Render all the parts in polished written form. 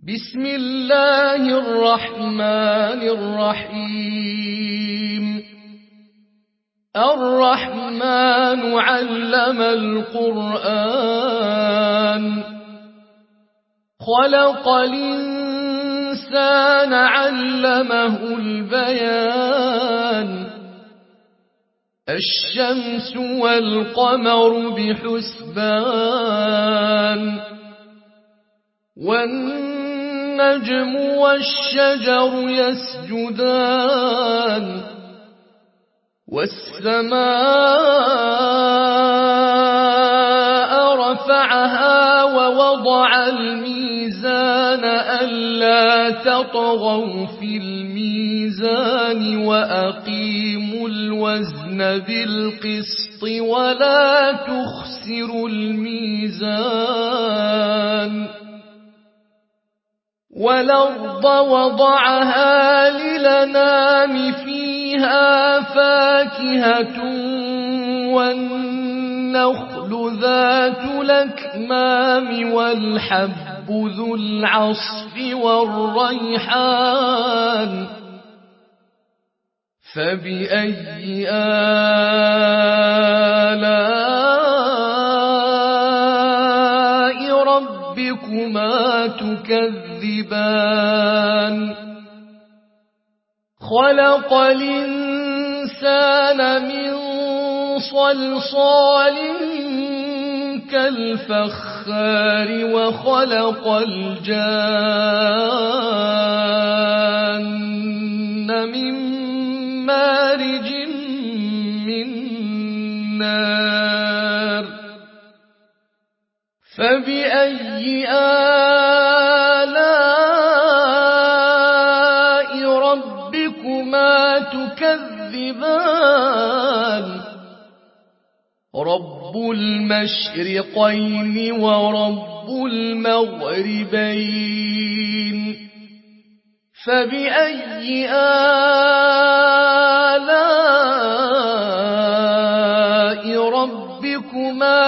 بسم الله الرحمن الرحيم الرحمن علم القرآن خلق الإنسان علمه البيان الشمس والقمر بحسبان والنجم والشجر يسجدان والسماء رفعها ووضع الميزان ألا تطغوا في الميزان وأقيموا الوزن بالقسط ولا تخسروا الميزان والأرض وضعها للأنام فيها فاكهة والنخل ذات الأكمام والحب ذو العصف والريحان فبأي آلاء ربكما تكذبان خلق الإنسان من صلصال كالفخار وخلق الجان من مارج من نار فبأي آلاء ربكما تكذبان رب المشرقين ورب المغربين فبأي آلاء ربكما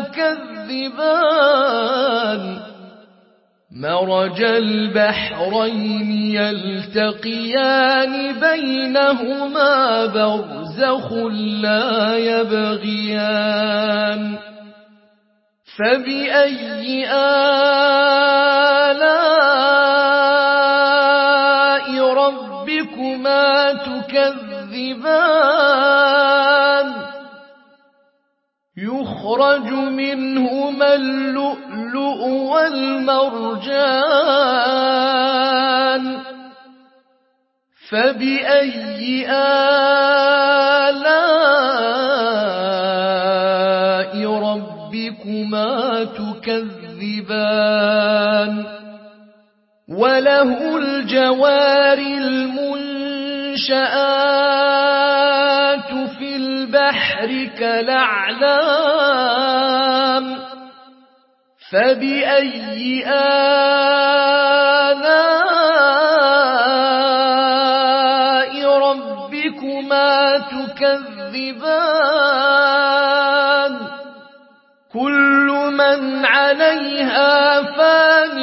تكذبان مرج البحرين يلتقيان بينهما برزخ لا يبغيان فبأي آلاء ربكما تكذبان يخرج منهما اللؤلؤ والمرجان فبأي آلاء ربكما تكذبان وله الجوار المنشآت في البحر كالأعلام فبأي آلاء ربكما تكذبان كل من عليها فان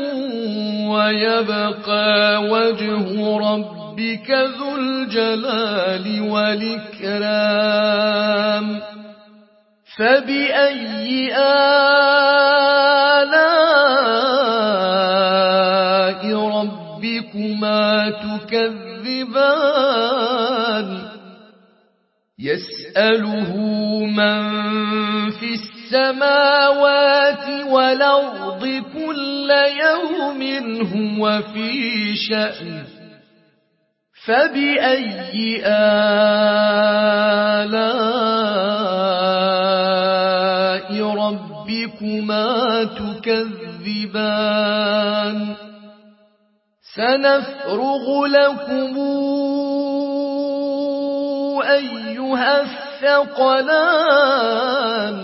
ويبقى وجه ربك ذو الجلال والإكرام فبأي آلاء ربكما تكذبان يسأله من في السماوات والأرض كل يوم هو في شأن فبأي آلاء ربكما تكذبان سنفرغ لكم أيها الثقلان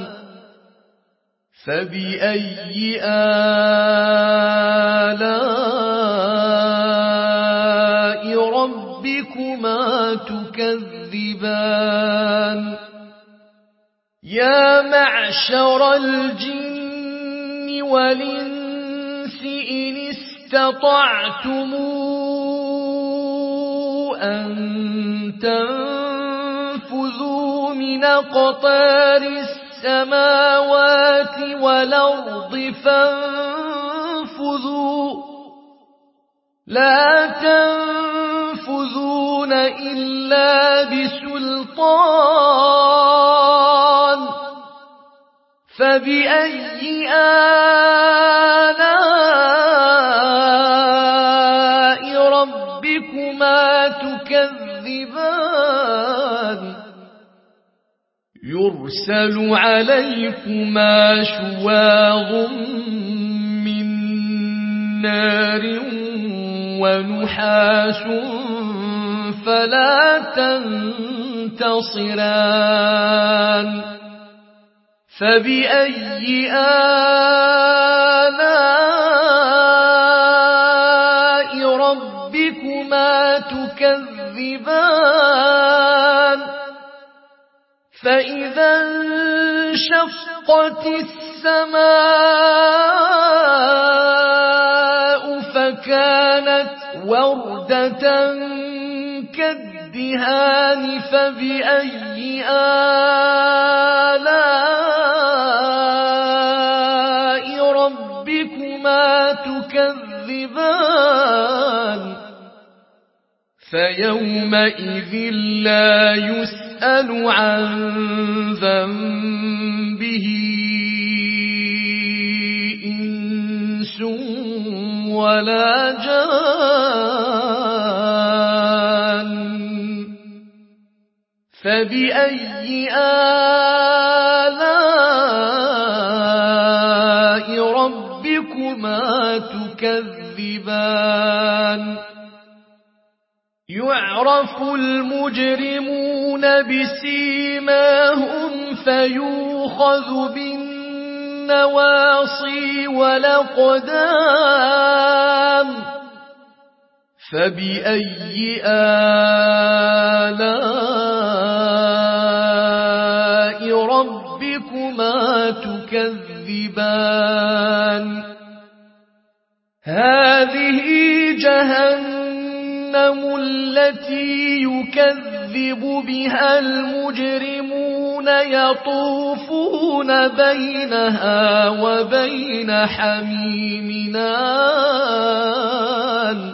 فبأي آلاء ربكما تكذبان يا معشر الجن والإنس إن استطعتم أن تنفذوا من أقطار السماوات والأرض فانفذوا لا تنفذون إلا بسلطان فبأي آلاء ربكما تكذبان يرسل عليكما شواظ من نار ونحاس فلا تنتصران فبأي آلاء ربكما تكذبان فإذا انشقت السماء فكانت وردة كالدهان فبأي آلاء ربكما تكذبان فيومئذ لا يسأل عن ذنبه إنس ولا جان فبأي آلاء ربكما تكذبان يعرف المجرمون بسيماهم فيوخذ بالنواصي والأقدام فبأي آلاء ربكما تكذبان هذه جهنم التي يكذب بها المجرمون يطوفون بينها وبين حميم آن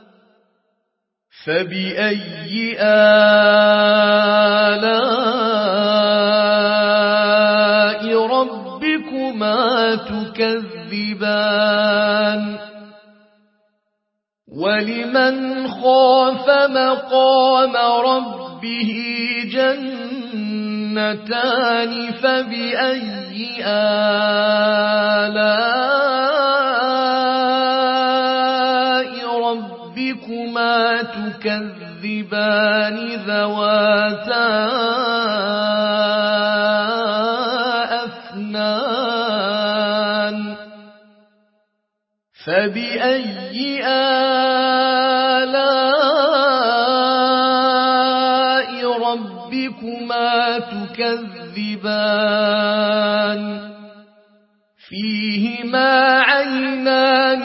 فبأي آلاء ربكما تكذبان ولمن خاف مقام ربه جنتان فبأي آلاء ربكما تكذبان ذواتا أفنان فبأي آلاء ربكما تكذبان فيهما عينان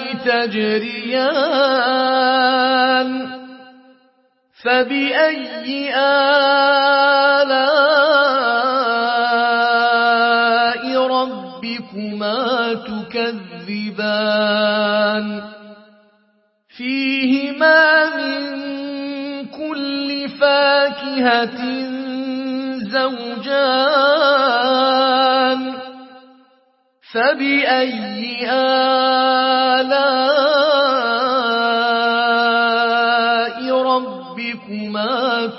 تجريان فبأي آلاء ربكما تكذبان فيهما من كل فاكهة زوجان فبأي آلاء ربكما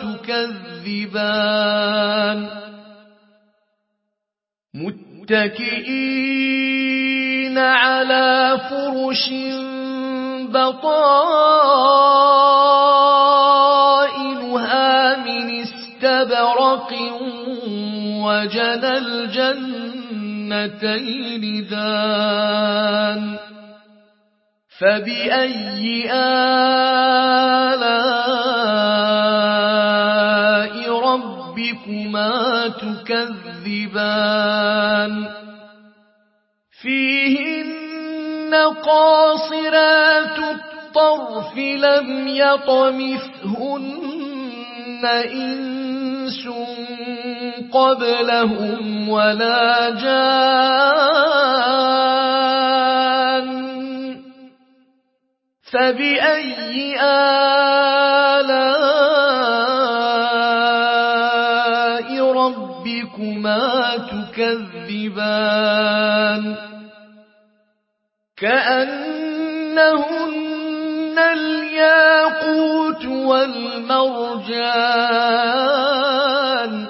تكذبان متكئين على فرش بطائنها من استبرق وجنى الجنتين دان فبأي آلاء ربكما تكذبان فيهن قاصرات الطرف لم يطمثهن إنس قبلهم ولا جان فبأي آلاء ربكما تكذبان كأنهن الياقوت والمرجان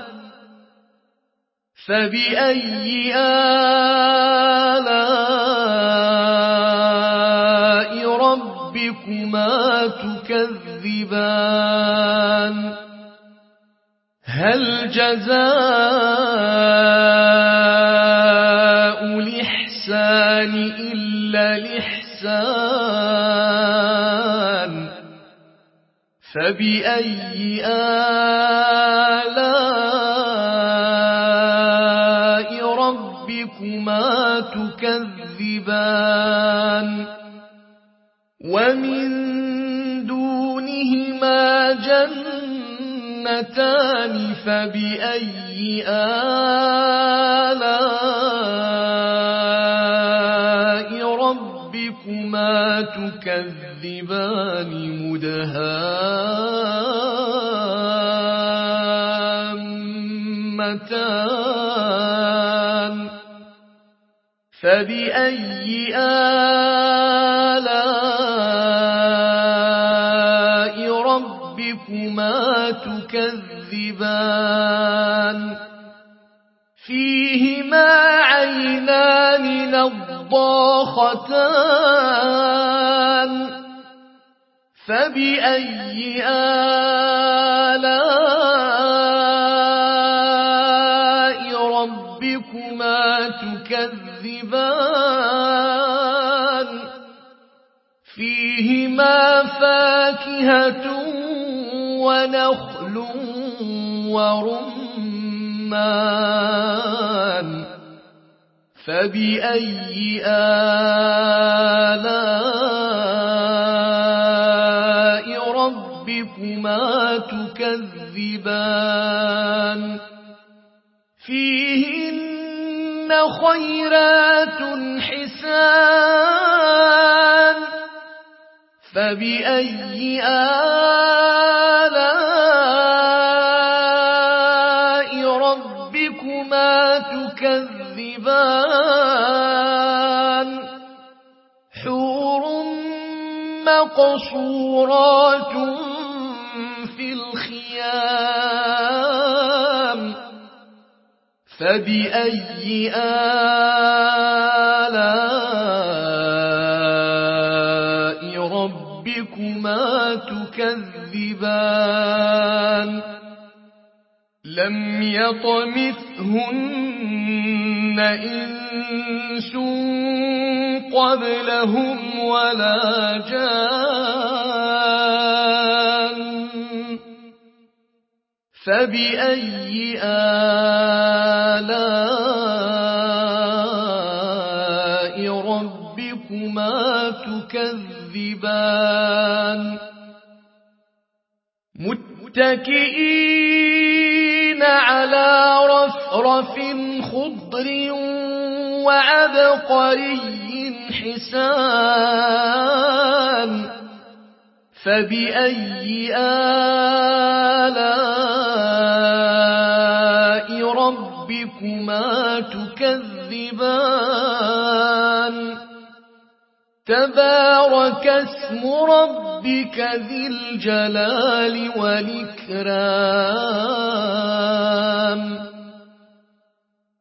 فبأي آلاء ربكما تكذبان هل جزاء الإحسان إلا الإحسان فبأي آلاء ربكما تكذبان ومن دونهما جنتان فبأي آلاء ربكما تكذبان مدهامتان فبأي آلاء ربكما تكذبان فيهما عينان نضاختان فبأي آلاء ربكما تكذبان فيهما فاكهة ونخل ورمان فبأي آلاء ربكما تكذبان فيهن خيرات حسان فبأي آلاء ربكما تكذبان حور مقصورات في الخيام فبأي آلاء ربكما تكذبان لم يطمثهن إنس قبلهم ولا جان فبأي آلاء ربكما تكذبان متكئين على رفرف خضر وعبقري حسان فبأي آلاء ربكما تكذبان تبارك اسم ربك ذي الجلال والإكرام